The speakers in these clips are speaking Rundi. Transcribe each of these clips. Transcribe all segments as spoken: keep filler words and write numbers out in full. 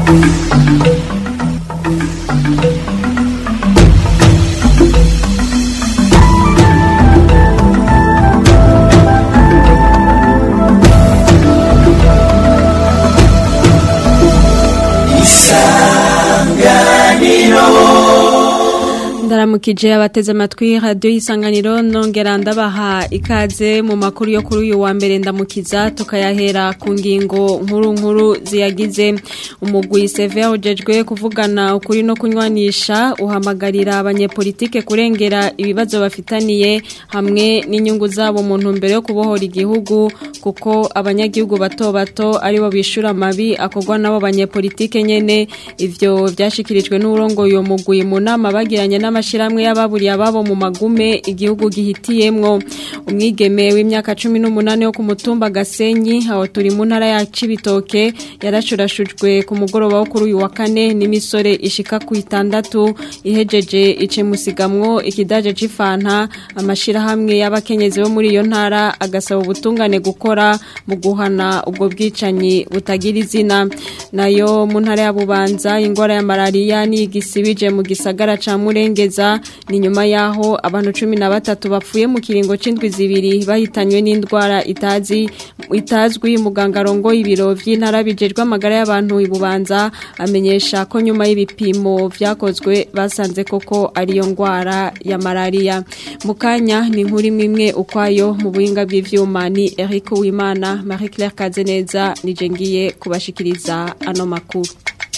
Ndaramukije abateze amatwi radio Isanganiro nongera ndabaha ikaze mu makuru yo kuri uyu wa mbere ndamukiza tukayahera ku ngingo nkuru nkuru ziyagize umugwi Sever ujejwe kuvugana ukuri no kunywanisha uhamagarira abanyepolitike kurengera ibibazo bafitaniye hamwe n'inyungu zabo mu ntumbero yo kubohora igihugu kuko abanyagihugu bato bato ari bo bishura mabi akogwa nabo banyepolitike nyene ivyo byashikirijwe n'urongo yo mugwi mu nama bagiranye n'amashiramwe y'ababuriye ababo mu magume igihugu gihitiyemwo umwigeme w'imyaka cumi n'umunani yo ku mutumba Gasenyi aho turi mu ntara ya Cibitoke yarashurashujwe ku mugoroba wo kuri uyu wa kane n'imisore ishika ku itandatu ihejeje ice musigamwo ikidaje c'ifanta amashirahamwe y'abakenyezi bo muri iyo ntara agasaba ubutungane gukora mu guhana ubwo bwicanyi butagira izina nayo mu ntara ya Bubanza ingwara ya malaria ni igisibije mu gisagara ca Murengeza ni nyuma yaho abantu cumi na batatu bapfuye mu kiringo c'indwi zibiri bahitanywe n'indwara itazi itazwi muganga rongo ibiro vy'intara bijejwe amagara y'abantu ibubanza amenyesha ko nyuma y'ibipimo vyakozwe basanze koko ari yo ngwara ya malaria mukanya ni nkuri mimwe ukwayo mu buhinga bw'ivyuma ni Eric Uwimana Marie Claire Kazeneza nije ngiye kubashikiriza ano makuru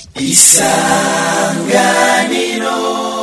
Isanganiro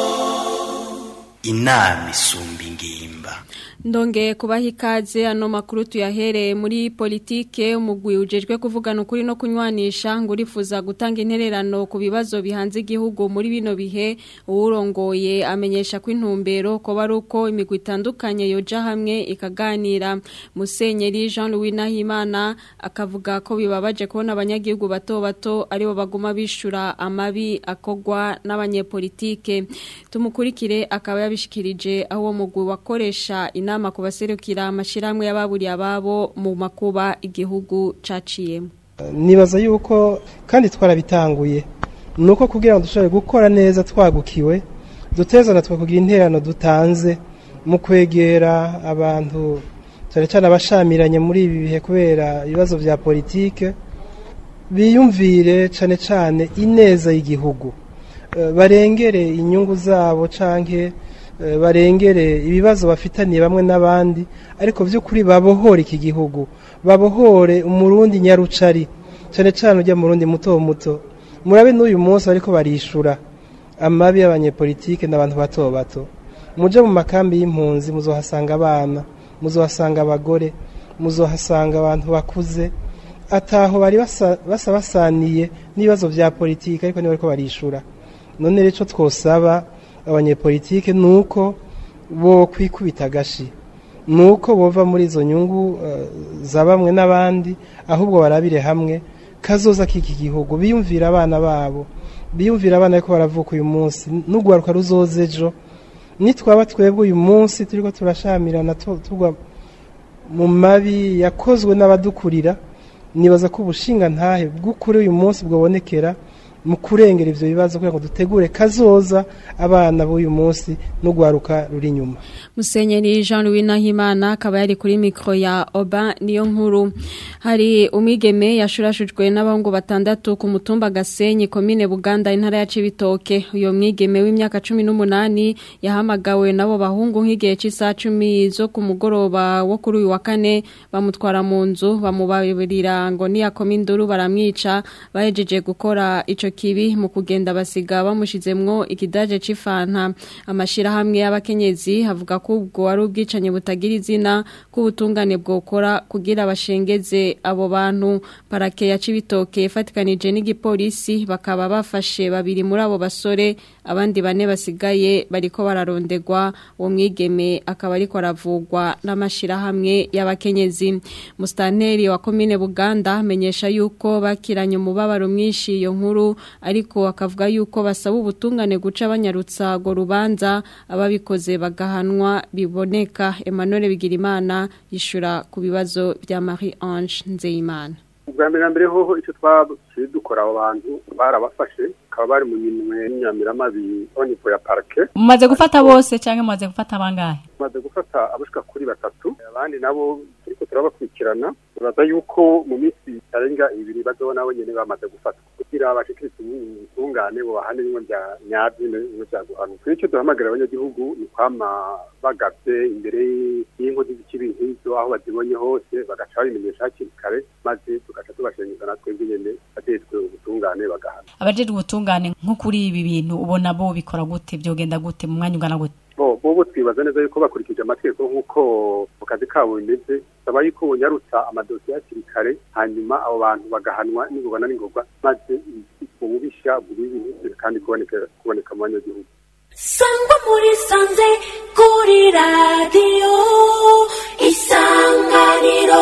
inama isumba ingimba ndonge kubaha ikaze ano makuru tuyahereye muri politike umugwi ujejwe kuvugana ukuri no kunywanisha ngo urifuza gutanga intererano ku bibazo bihanze igihugu muri bino bihe uwurongoye amenyesha ko intumbero ko bari uko imigwi itandukanye yoja hamwe ikaganira Musenyeri Jean Louis Nahimana akavuga ko bibabaje kubona abanyagihugu bato bato aribo baguma bishura amabi akogwa n'abanyepolitike tumukurikire akaba yabishikirije aho mugwi wakoresha inama kubaserukira amashiramwe y'ababuriye ababo mu makuba igihugu caciyemo nibaza yuko kandi twarabitanguye nuko kugira ngo dushobore gukora neza twagukiwe dutezana twakugira interano dutanze mu kwegera abantu cyane cyane abashamiranye muri ibi bihe kubera ibibazo vya politike biyumvire cyane cyane ineza y'igihugu barengere inyungu zabo canke barengere ibibazo bafitaniye bamwe n'abandi ariko by'ukuri babohore iki gihugu babohore umurundi nyarucari cyane cyane ujya mu rundi muto muto murabe n'uyu munsi ariko barishura amabi y'abanyepolitike n'abantu bato bato muje mu makambi y'impunzi muzohasanga abana muzohasanga abagore muzohasanga abantu bakuze ataho bari basa basaniye n'ibibazo vya politike ariko niba ariko barishura none rero twosaba abanyepolitike nuko bo kwikubita gashi nuko bova muri izo nyungu uh, za bamwe n'abandi ahubwo barabire hamwe kazoza kiki gihugu biyumvira abana babo biyumvira abana ko baravuka uyu munsi n'ugwaruka ruzozejo nitwaba twebwe uyu munsi turiko turashamirana tugwa mu mabi yakozwe n'abadukurira nibaza ko ubushinga ntahe bw'ukuri uyu munsi bwobonekera mu kurengera ivyo bibazo kugira ngo dutegure kazoza abana b'uyu munsi no gwaruka ruri nyuma Musenyeri Jean Louis Nahimana akaba yari kuri mikro ya Oba niyo nkuru hari umwigeme yashurashujwe n'abahungu batandatu ku mutumba Gasenyi komine Buganda intara ya Cibitoke uyo mwigeme w'imyaka cumi n'umunani yahamagawe nabo bahungu nk'igihe c'isa cumi zo ku mugoroba wo kuri uyu wa kane bamutwara mu nzu bamubaburira ngo ni yakominduru baramwica bahejeje gukora ico kibi mu kugenda basiga bamushizemwo ikidaje c'ifanta amashira hamwe y'abakenyezi havuga ko ubwo wari ubwicanye butagira izina k'ubutungane bwokora kugira bashengeze abo bantu parake ya Cibitoke fatikanije n'igipolisi bakaba bafashe babiri muri abo basore abandi bane basigaye bariko bararondegwa uwo mwigeme akaba ariko aravugwa n'amashira hamwe y'abakenyezi Mustanteri wa komine Buganda amenyesha yuko bakiranye umubabaro mwinshi iyo nkuru ariko akavuga yuko basaba ubutungane guca banyarutsa go rubanza ababikoze bagahanwa biboneka Emmanuel Bigirimana yishura ku bibazo bya Marie Ange Nzeyimana ubwa mbere mbere hoho icyo twaba twaciye dukora abo bantu barabafashe bakaba bari mu minwe y'inyamiramabi au niveau ya parquet. Mumaze gufata bose cyangwa mumaze gufata bangahe? Mumaze gufata abashika kuri batatu, abandi nabo turiko turabakurikirana. Uraza yuko mu minsi itarenga ibiri bazobona abo nyene bamaze gufata kugira abashikirize ubutungane bo bahane bimwe bya nyabyo no byaguhana. Icyo duhamagara abanyagihugu ni kwama bagavye imbere y'inkozi z'ikibintu aho bazibonye hose bagaca babimenyesha hakiri kare maze tugaca tubashenyeza natwe nyene atetswe ubutungane bagahana. Abajejwe ubutungane nko kuri ibi bintu ubona bo bikora gute byogenda gute mu mwanya ungana gute? Bo bo twibaza neza yuko bakurikije amategeko nkuko mu kazi kabo bimeze saba yuko bonyarutsa amadosiye hakiri kare hanyuma abo bantu bagahanwa n'ingogana n'ingogwa maze ububisha bw'ibintu kandi kuboneka kuboneka mu banyagihugu. Sangwa muri sanze kuri radio Isanganiro.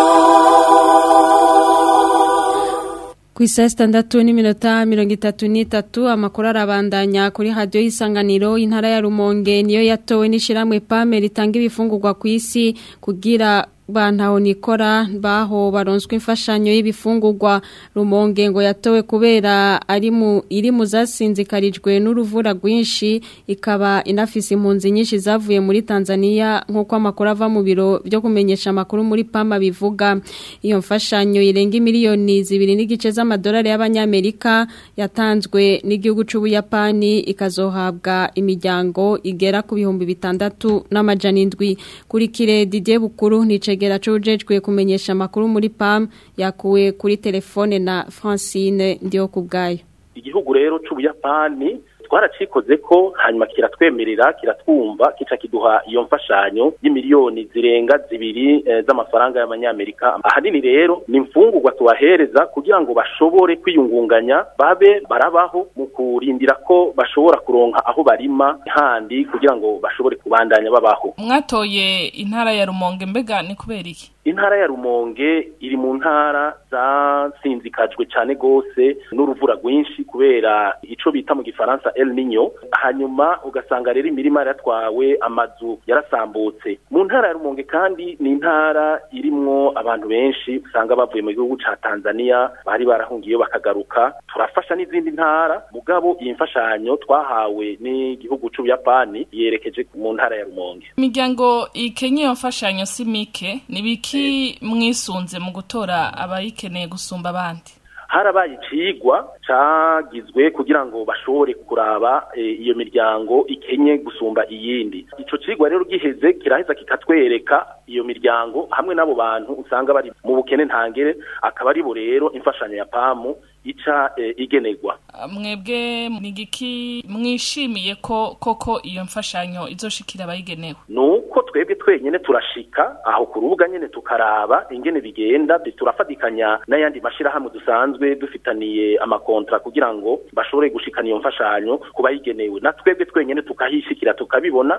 Kwisa standatu ni minota mirongo itatu n'itatu amakuru arabandanya kuri radio Isanganiro intara ya Rumonge niyo yatowe n'ishiramwe P A M ritanga ibifungurwa ku isi kugira bantaho nikora baho baronswe imfashanyo y'ibifungurwa. Rumonge ngo yatowe kubera ari mu iri mu zasinzikarijwe n'uruvura rwinshi ikaba inafise impunzi nyinshi zavuye muri Tanzania nkuko amakuru ava mu biro byo kumenyesha amakuru muri P A M bivuga. Iyo mfashanyo irenga miliyoni zibiri n'igice z'amadolari y'abanyamerika yatanzwe n'igihugu c'Ubuyapani ikazohabwa imiryango igera ku bihumbi bitandatu n'amajana indwi. Kuri kire Didier Bukuru nice gera cujejwe kumenyesha amakuru muri P A M yakuwe kuri telefone na Francine ndiyo kubgayo. Igihugu rero c'Ubuyapani twaracikoze ko hanyuma kiratwemerera kiratwumva kica kiduha iyo mfashanyo y'imiliyoni zirenga zibiri e, z'amafaranga y'abanyamerika. Ahanini rero ni mfungurwa tubahereza kugira ngo bashobore kwiyungunganya babe barabaho mu kurindira ko bashobora kuronka aho barima handi kugira ngo bashobore kubandanya babaho. Mwatoye intara ya Rumonge mbega ni kubera iki? Intara ya Rumonge iri mu ntara zasinzikajwe cyane gose n'uruvura rwinshi kubera ico bita mu gifaransa El Niño, hanyuma ugasanga rero imirima yaratwawe amazu yarasambutse. Mu ntara ya Rumonge kandi ni intara irimwo abantu benshi usanga bavuye mu gihugu ca Tanzania bari barahungiye bakagaruka. Turafasha n'izindi ntara mugabo iyi mfashanyo twahawe n'igihugu c'Ubuyapani yerekeje mu ntara ya Rumonge. Imiryango ikenye iyo mfashanyo simike nibiki mwisunze mu gutora abayikeneye gusumba abandi? Harabaye icigwa cagizwe kugira ngo bashobore kuraba e, iyo miryango ikenye gusumba iyindi. Ico cigwa rero giheze kiraheza kikatwereka iyo miryango hamwe nabo bantu usanga bari mu bukene ntangere akaba ari bo rero imfashanyo ya P A M ica e, igenegwa. Mwebwe nigiki mwishimiye ko koko iyo mfashanyo izoshikira abayigenewe? Nuko twebwe twenyene turashika aho ku rubuga nyene tukaraba ingene bigenda turafadikanya n'ayandi mashira hamwe dusanzwe dufitaniye amakontra kugira ngo bashobore gushikana iyo mfashanyo kubayigenewe na twebwe twenyene tukahishikira tukabibona.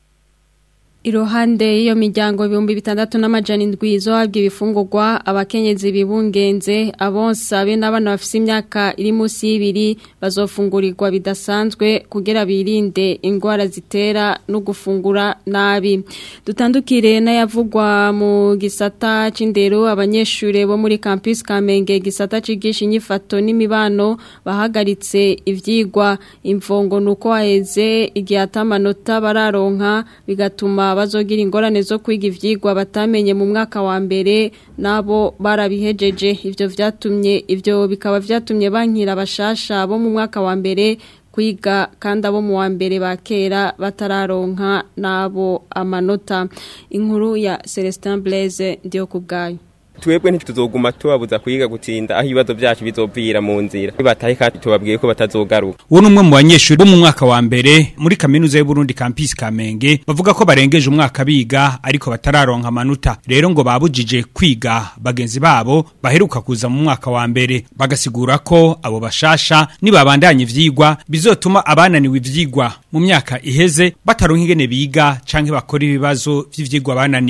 Iruhande iyo miryango ibihumbi bitandatu n'amajana indwi izohabwa ibifungurwa abakenyezi bibungenze abonsa be n'abana bafise imyaka iri munsi y'ibiri bazofungurirwa bidasanzwe kugira birinde ingwara zitera no gufungura nabi. Dutandukire n'ayavugwa mu gisata c'indero abanyeshure bo muri campus Kamenge gisata cigisha inyifato n'imibano bahagaritse ivyigwa imvongo nuko haheze igihe atamanota bararonka bigatuma bazogira ingorane zo kwiga ivyigwa batamenye mu mwaka wa mbere nabo barabihejeje. Ivyo vyatumye ivyo bikaba vyatumye bankira abashasha bo mu mwaka wa mbere kwiga kandi abo mu wa mbere bakera batararonka nabo amanota. Inkuru ya Celestin Blaise ndiyo kubgayo. Twebwe ntituzoguma tubabuza kwiga gutinda aho ibibazo byacu bizovira mu nzira batahe kandi tubabwiye ko batazogaruka. Uwo numwe mu banyeshuri bo mu mwaka wa mbere muri kaminuza y'u Burundi campus Kamenge bavuga ko barengeje umwaka biga ariko batararonka amanota. Rero ngo babujije kwiga bagenzi babo baheruka kuza mu mwaka wa mbere bagasigura ko abo bashasha nibabandanye ivyigwa bizotuma abananiwe ivyigwa mu myaka iheze bataronka ingene biga canke bakora ibibazo vy'ivyigwa bananiwe.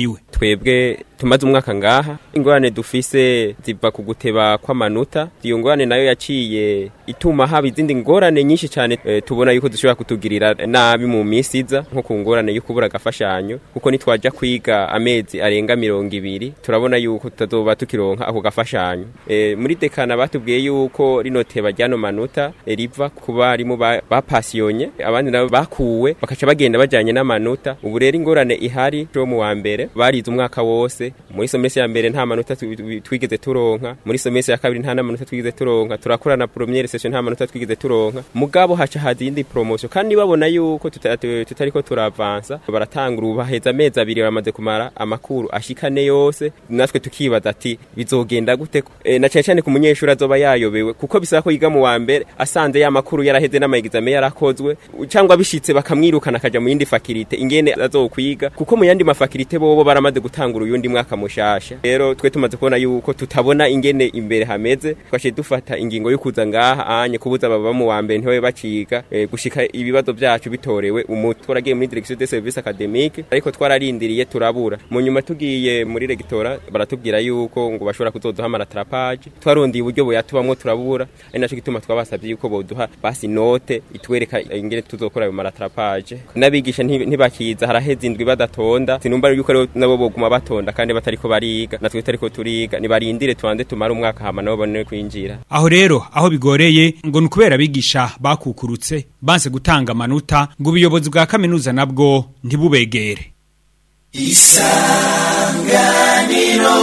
twebwe tumaze umwaka ngaha ingorane dufise ziva ku guteba kw'amanota iyo ngorane nayo yaciye ituma haba izindi ngorane nyinshi cyane e, tubona yuko dushobora kutugirira nabi mu minsi iza nko ku ngorane yo kubura agafashanyo kuko nitwaja kwiga amezi arenga mirongo ibiri turabona yuko tutazoba tukironka ako gafashanyo e, muri dekana batubwiye yuko rino teba ryano manota e, riva kuba arimo bapasiyonye ba abandi nabo bakuwe bakaca bagenda bajanye n'amanota ubu rero ingorane ihari cyo mu wa mbere barize umwaka wose muri semestre ya mbere nta manota twigeze turonka muri semestre ya kabiri nta manota twigeze turonka turakorana première session nta manota twigeze turonka mugabo haca hazi indi promotion kandi babona yuko tutariko turavansa baratangura ubaheza amezi abiri bamaze kumara amakuru ashikane yose natwe tukibaza ati bizogenda gute e, na cyane cyane ku munyeshuri azoba yayobewe kuko bisaba ko yiga mu wa mbere asanze ya makuru yaraheze n'amayegizame yarakozwe cyangwa bishitse bakamwirukana akaja mu yindi fakirite ingene azokwiga kuko mu yandi mafakirite bobo baramaze gutangura uyundi mwaka mushasha rero twe tumaze kubona yuko tutabona ingene imbere hameze twashe dufata ingingo yo kuza ngaha anye kubuza baba mu wa mbere ntiwe baciga e, gushika ibibazo byacu bitorewe umutwaragiye muri direction des services académiques ariko twararindiriye turabura mu nyuma tugiye muri rectora baratubwira yuko ngo bashobora kuzoduha amaratapage twarondiye uburyo boyatubamwo turabura ari naco gituma twabasabye yuko boduha basi note itwereka ingene tuzokora ayo maratapage nabigisha ntibakiza haraheze indwi badatonda sinumva yuko nabo boguma batonda kandi batariko bariga natwe tariko turiga nibarindire twande tumara umwaka hama nabo bone kwinjira aho rero aho bigoreye ngo nukubera abigisha bakukurutse banse gutanga amanota ngo ubuyobozi bwa kaminuza nabwo ntibubegere Isanganiro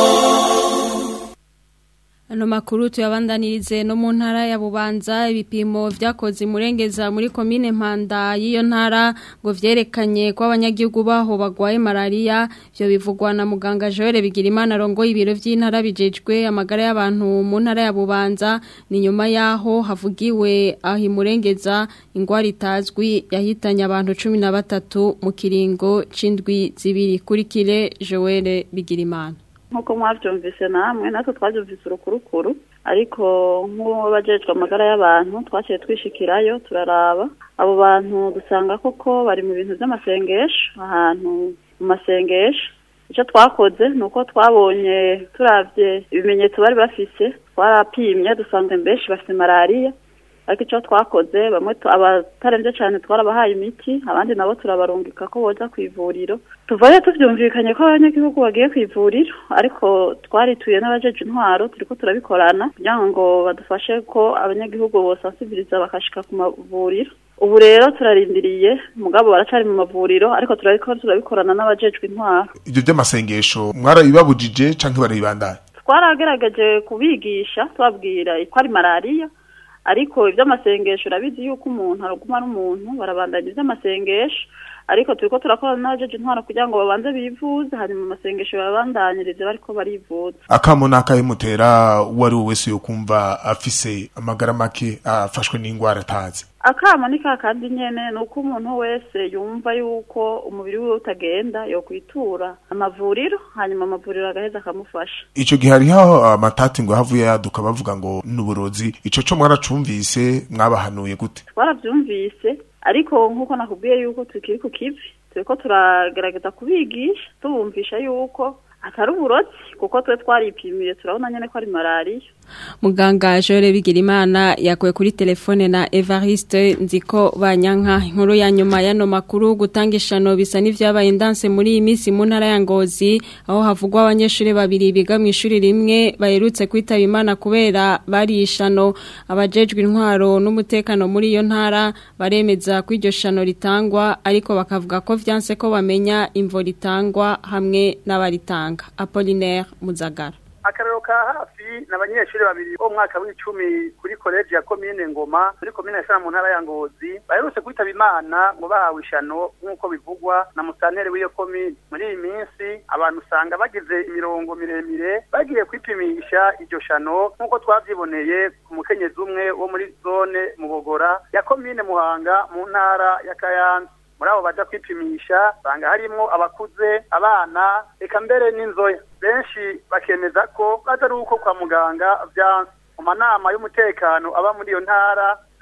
Ano makuru tuyabandanirize no mu ntara ya Bubanza ibipimo vyakoze murengeza muri commune Mpanda yiyo ntara ngo vyerekanye ko abanyagihugu baho bagwaye malaria byo bivugwa na muganga Joel Bigirimana rongo ibiro vy'intara bijejwe amagara y'abantu mu ntara ya Bubanza ni nyuma yaho havugiwe ahi murengeza ingwara itazwi yahitanye abantu cumi na batatu mu kiringo c'indwi zibiri kuri kire Joel Bigirimana nkuko mwavyumvise namwe natwe twavyumvise urukurukuru ariko nk'uwo bajejwe amagara y'abantu twaciye twishikirayo turaraba abo bantu dusanga koko bari mu bintu by'amasengesho ahantu mu masengesho icyo twakoze nuko twabonye turavye ibimenyetso bari bafise twarapimye dusanga mbeshi bafite malaria ariko icyo twakoze bamwe abataremvye cyane twarabahaye imiti abandi nabo turabarungika ko boza kwivuriro tuvaye tuvyumvikanye ko abanyagihugu bagiye kwivuriro ariko twarituye n'abajeje intwaro turiko turabikorana kugira ngo badufashe ko abanyagihugu bosansibiriza bakashika ku mavuriro ubu rero turarindiriye mugabo baracari mu mavuriro ariko turariko turabikorana n'abajejwe intwaro ibyo by'amasengesho mwarabibabujije canke baribandanya twaragerageje kubigisha twabwira ko ari malaria ariko ivy'amasengesho urabizi yuko umuntu aruguma n'umuntu barabandanya ivy'amasengesho ariko turiko turakora n'abajeje intwaro kugira ngo babanze bivuze hanyuma amasengesho babandanyirize bariko barivuza akamo nakayimutera wari wese yo kumva afise amagara make afashwe n'ingwara atazi akama ni kakandi nyene nuko umuntu wese yumva yuko umubiri we utagenda yo kwitura amavuriro hanyuma amavuriro agaheza akamufasha ico gihe hari haho amatati ngo havuye yaduka bavuga ngo nuburozi ico cyo mwaracumvise mwabahanuye gute twaravyumvise ariko nkuko nakubwiye yuko tukiri ku kivi turiko turagerageza kubigisha tubumvisha yuko atari uburozi kuko twe twaripimiye turabona nyene ko ari malaria muganga Joel Bigirimana yakwe kuri telefone na Evariste nziko banyanka inkuru ya nyuma yano makuru gutangishano bisa n'ivyabaye indanse muri iyi misi mu ntara ya Ngozi aho havugwa abanyeshuri babiri biga mu ishuri rimwe baherutse kwitaba Imana kubera barishano abajejwe intwaro n'umutekano muri iyo ntara baremeza ko iryo shano ritangwa ariko bakavuga ko vyanse ko bamenya imvo ritangwa hamwe n'abaritanga Apollinaire Muzagara akarero ka hafi n'abanyeshuri babiri bo mwaka w'icumi kuri college ya commune Ngoma muri commune ya mu ntara ya Ngozi baherutse kwitaba Imana ngo bahawe ishano nk'uko bivugwa na musantere w'iyo commune muri iyi minsi abantu usanga bagize imirongo miremire bagiye kwipimisha iryo shano nk'uko twavyiboneye ku mukenyezi umwe wo muri zone Mubogora ya commune Muhanga mu ntara ya Kayanza muri abo baja kwipimisha banga harimo abakuze abana eka mbere n'inzoya benshi bakemeza ko batari uko kwa muganga vyanse mu manama y'umutekano aba muri iyo ntara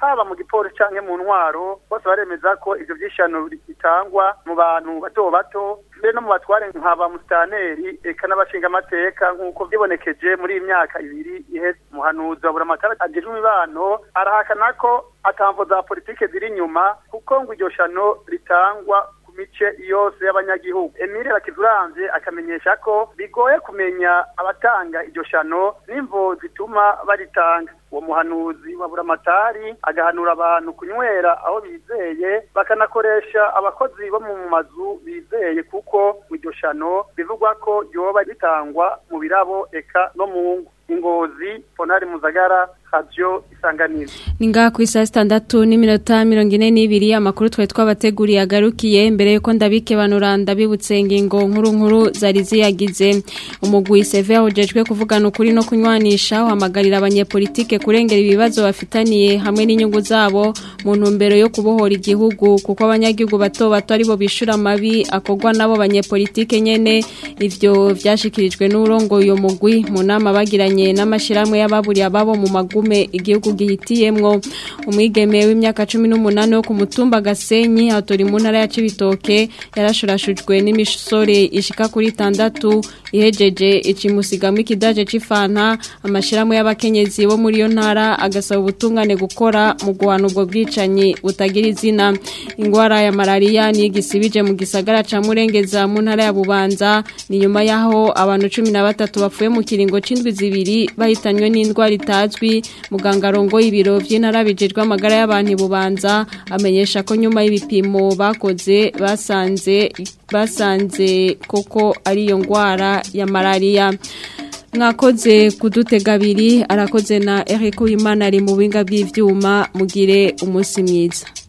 haba mu gipolisi canke mu ntwaro bose baremeza ko ivyo vyishano bitangwa mu bantu bato bato mbere no mu batware nkaba mustaneri eka n'abashinga amateka nk'uko vyibonekeje muri iyi myaka ibiri iheze. Umuhanuzi wa buramatari ajejwe imibano arahakana ko atamvo za politike ziri inyuma kuko ngo iryo shano ritangwa mice yose y'abanyagihugu. Emile Bakizuramvye akamenyesha ko bigoye kumenya abatanga iryo shano n'imvo zituma baritanga. Uwo muhanuzi wa buramatari agahanura abantu kunywera aho bizeye bakanakoresha abakozi bo mu mazu bizeye kuko iryo shano bivugwa ko ryoba ritangwa mu birabo eka no mu ngo. Ingozi Ponari Muzagara Radio Isanganiro. Ninga ku isa sitandatu n'iminota mirongo ine n'ibiri amakuru twe twabateguriye agarukiye mbere yuko ndabike banuranda bibutse ingingo nkuru nkuru zari ziyagize. Umugwi Seve ujejwe kuvugana ukuri no kunywanisha uhamagarira abanyepolitike kurengera ibibazo bafitaniye hamwe n'inyungu zabo mu ntumbero yo kubohora igihugu kuko abanyagihugu bato bato aribo bishura mabi akogwa nabo banyepolitike nyene. Ivyo vyashikirijwe n'urongo uyo mugwi mu nama bagiranye n'amashiramwe y'ababuriye ababo mu magume igihugu gihitiyemwo. Umwigeme w'imyaka cumi n'umunani wo ku mutumba Gasenyi atori mu ntara ya Cibitoke yarashurashujwe n'imisore ishika kuri tandatu ihejeje ikimusigamo ikidaje c'ifanta. Amashiramwe y'abakenyezi bo muri yo ntara agasaba ubutungane gukora mu guhana ubwo bwicanyi butagira izina. Ingwara ya malaria ni igisibije mu gisagara ca Murengeza mu ntara ya Bubanza ni nyuma yaho abantu cumi na batatu bapfuye mu kiringo c'indwi zibiri bahitanywe n'indwara itazwi. Muganga rongo ibiro vy'intara bijejwe amagara y'abantu Bubanza amenyesha ko nyuma y'ibipimo bakoze basanze basanze koko ari yo ngwara ya malaria. Mwakoze kudutega abiri arakoze na Eric Uwimana ari mu binga bw'ivyuma mugire umunsi mwiza.